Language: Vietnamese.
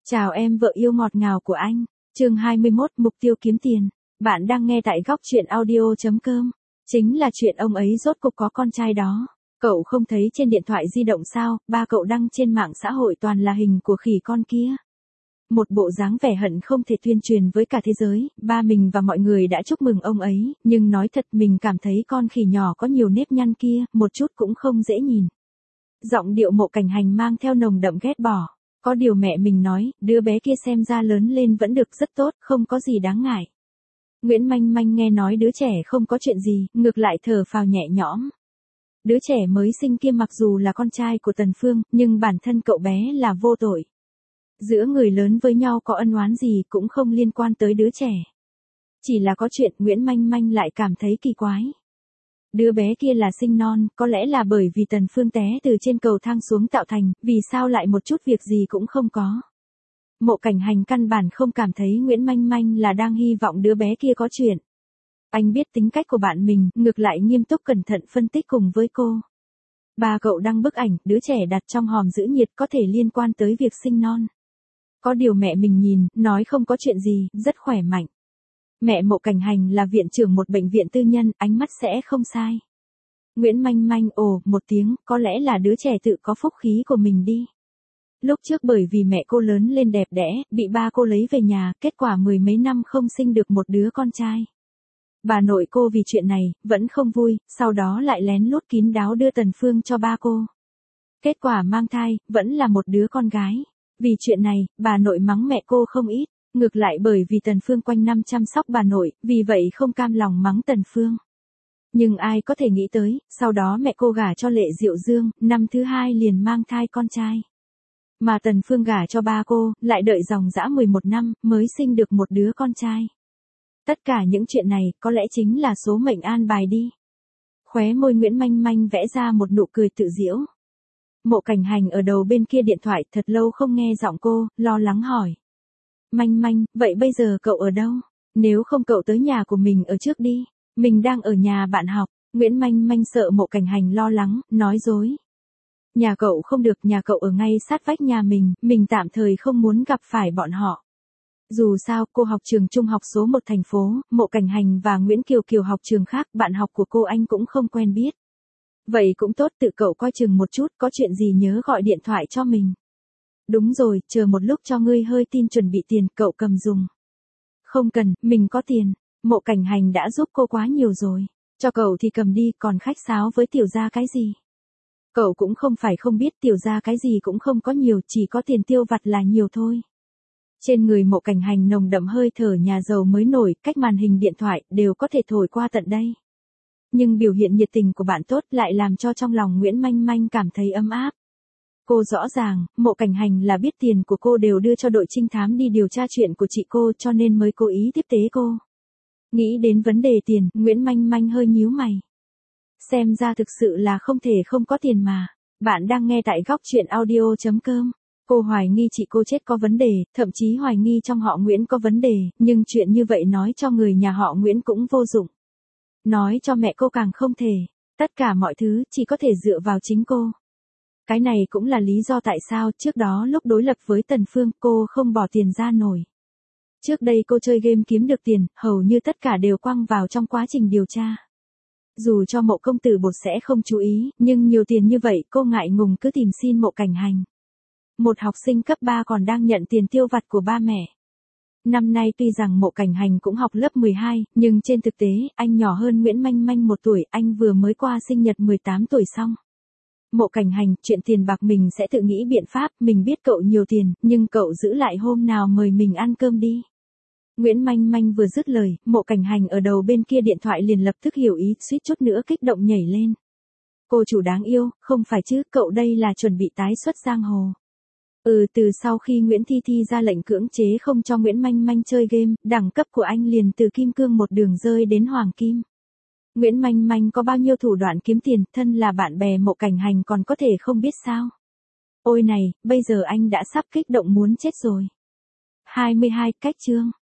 Chào em vợ yêu ngọt ngào của anh. Chương 21, mục tiêu kiếm tiền. Bạn đang nghe tại góc truyện audio.com. Chính là chuyện ông ấy rốt cục có con trai đó. Cậu không thấy trên điện thoại di động sao, ba cậu đăng trên mạng xã hội toàn là hình của khỉ con kia. Một bộ dáng vẻ hận không thể tuyên truyền với cả thế giới, ba mình và mọi người đã chúc mừng ông ấy, nhưng nói thật mình cảm thấy con khỉ nhỏ có nhiều nếp nhăn kia, một chút cũng không dễ nhìn. Giọng điệu Mộ Cảnh Hành mang theo nồng đậm ghét bỏ. Có điều mẹ mình nói, đứa bé kia xem ra lớn lên vẫn được rất tốt, không có gì đáng ngại. Nguyễn Manh Manh nghe nói đứa trẻ không có chuyện gì, ngược lại thở phào nhẹ nhõm. Đứa trẻ mới sinh kia mặc dù là con trai của Tần Phương, nhưng bản thân cậu bé là vô tội. Giữa người lớn với nhau có ân oán gì cũng không liên quan tới đứa trẻ. Chỉ là có chuyện Nguyễn Manh Manh lại cảm thấy kỳ quái. Đứa bé kia là sinh non, có lẽ là bởi vì Tần Phương té từ trên cầu thang xuống tạo thành, vì sao lại một chút việc gì cũng không có. Mộ Cảnh Hành căn bản không cảm thấy Nguyễn Manh Manh là đang hy vọng đứa bé kia có chuyện. Anh biết tính cách của bạn mình, ngược lại nghiêm túc cẩn thận phân tích cùng với cô. Ba cậu đăng bức ảnh, đứa trẻ đặt trong hòm giữ nhiệt có thể liên quan tới việc sinh non. Có điều mẹ mình nhìn, nói không có chuyện gì, rất khỏe mạnh. Mẹ Mộ Cảnh Hành là viện trưởng một bệnh viện tư nhân, ánh mắt sẽ không sai. Nguyễn Manh Manh ồ một tiếng, có lẽ là đứa trẻ tự có phúc khí của mình đi. Lúc trước bởi vì mẹ cô lớn lên đẹp đẽ, bị ba cô lấy về nhà, kết quả mười mấy năm không sinh được một đứa con trai. Bà nội cô vì chuyện này, vẫn không vui, sau đó lại lén lút kín đáo đưa Tần Phương cho ba cô. Kết quả mang thai, vẫn là một đứa con gái. Vì chuyện này, bà nội mắng mẹ cô không ít. Ngược lại bởi vì Tần Phương quanh năm chăm sóc bà nội, vì vậy không cam lòng mắng Tần Phương. Nhưng ai có thể nghĩ tới, sau đó mẹ cô gả cho Lệ Diệu Dương, năm thứ hai liền mang thai con trai. Mà Tần Phương gả cho ba cô, lại đợi dòng dã 11 năm, mới sinh được một đứa con trai. Tất cả những chuyện này, có lẽ chính là số mệnh an bài đi. Khóe môi Nguyễn Manh Manh vẽ ra một nụ cười tự giễu. Mộ Cảnh Hành ở đầu bên kia điện thoại thật lâu không nghe giọng cô, lo lắng hỏi. Manh Manh, vậy bây giờ cậu ở đâu? Nếu không cậu tới nhà của mình ở trước đi. Mình đang ở nhà bạn học. Nguyễn Manh Manh sợ Mộ Cảnh Hành lo lắng, nói dối. Nhà cậu không được, nhà cậu ở ngay sát vách nhà mình tạm thời không muốn gặp phải bọn họ. Dù sao, cô học trường trung học số 1 thành phố, Mộ Cảnh Hành và Nguyễn Kiều Kiều học trường khác, bạn học của cô anh cũng không quen biết. Vậy cũng tốt, tự cậu coi chừng một chút, có chuyện gì nhớ gọi điện thoại cho mình. Đúng rồi, chờ một lúc cho ngươi hơi tin chuẩn bị tiền, cậu cầm dùng. Không cần, mình có tiền. Mộ Cảnh Hành đã giúp cô quá nhiều rồi. Cho cậu thì cầm đi, còn khách sáo với tiểu gia cái gì? Cậu cũng không phải không biết tiểu gia cái gì cũng không có nhiều, chỉ có tiền tiêu vặt là nhiều thôi. Trên người Mộ Cảnh Hành nồng đậm hơi thở nhà giàu mới nổi, cách màn hình điện thoại, đều có thể thổi qua tận đây. Nhưng biểu hiện nhiệt tình của bạn tốt lại làm cho trong lòng Nguyễn Manh Manh cảm thấy ấm áp. Cô rõ ràng, Mộ Cảnh Hành là biết tiền của cô đều đưa cho đội trinh thám đi điều tra chuyện của chị cô cho nên mới cố ý tiếp tế cô. Nghĩ đến vấn đề tiền, Nguyễn Manh Manh hơi nhíu mày. Xem ra thực sự là không thể không có tiền mà. Bạn đang nghe tại góc truyện audio.com. Cô hoài nghi chị cô chết có vấn đề, thậm chí hoài nghi trong họ Nguyễn có vấn đề, nhưng chuyện như vậy nói cho người nhà họ Nguyễn cũng vô dụng. Nói cho mẹ cô càng không thể. Tất cả mọi thứ chỉ có thể dựa vào chính cô. Cái này cũng là lý do tại sao trước đó lúc đối lập với Tần Phương cô không bỏ tiền ra nổi. Trước đây cô chơi game kiếm được tiền, hầu như tất cả đều quăng vào trong quá trình điều tra. Dù cho Mộ công tử bột sẽ không chú ý, nhưng nhiều tiền như vậy cô ngại ngùng cứ tìm xin Mộ Cảnh Hành. Một học sinh cấp 3 còn đang nhận tiền tiêu vặt của ba mẹ. Năm nay tuy rằng Mộ Cảnh Hành cũng học lớp 12, nhưng trên thực tế, anh nhỏ hơn Nguyễn Manh Manh 1 tuổi, anh vừa mới qua sinh nhật 18 tuổi xong. Mộ Cảnh Hành, chuyện tiền bạc mình sẽ tự nghĩ biện pháp, mình biết cậu nhiều tiền, nhưng cậu giữ lại hôm nào mời mình ăn cơm đi. Nguyễn Manh Manh vừa dứt lời, Mộ Cảnh Hành ở đầu bên kia điện thoại liền lập tức hiểu ý, suýt chút nữa kích động nhảy lên. Cô chủ đáng yêu, không phải chứ, cậu đây là chuẩn bị tái xuất giang hồ. Từ sau khi Nguyễn Thi Thi ra lệnh cưỡng chế không cho Nguyễn Manh Manh chơi game, đẳng cấp của anh liền từ kim cương một đường rơi đến hoàng kim. Nguyễn Manh Manh có bao nhiêu thủ đoạn kiếm tiền, thân là bạn bè Mộ Cảnh Hành còn có thể không biết sao. Ôi này, bây giờ anh đã sắp kích động muốn chết rồi. 22 cách chương.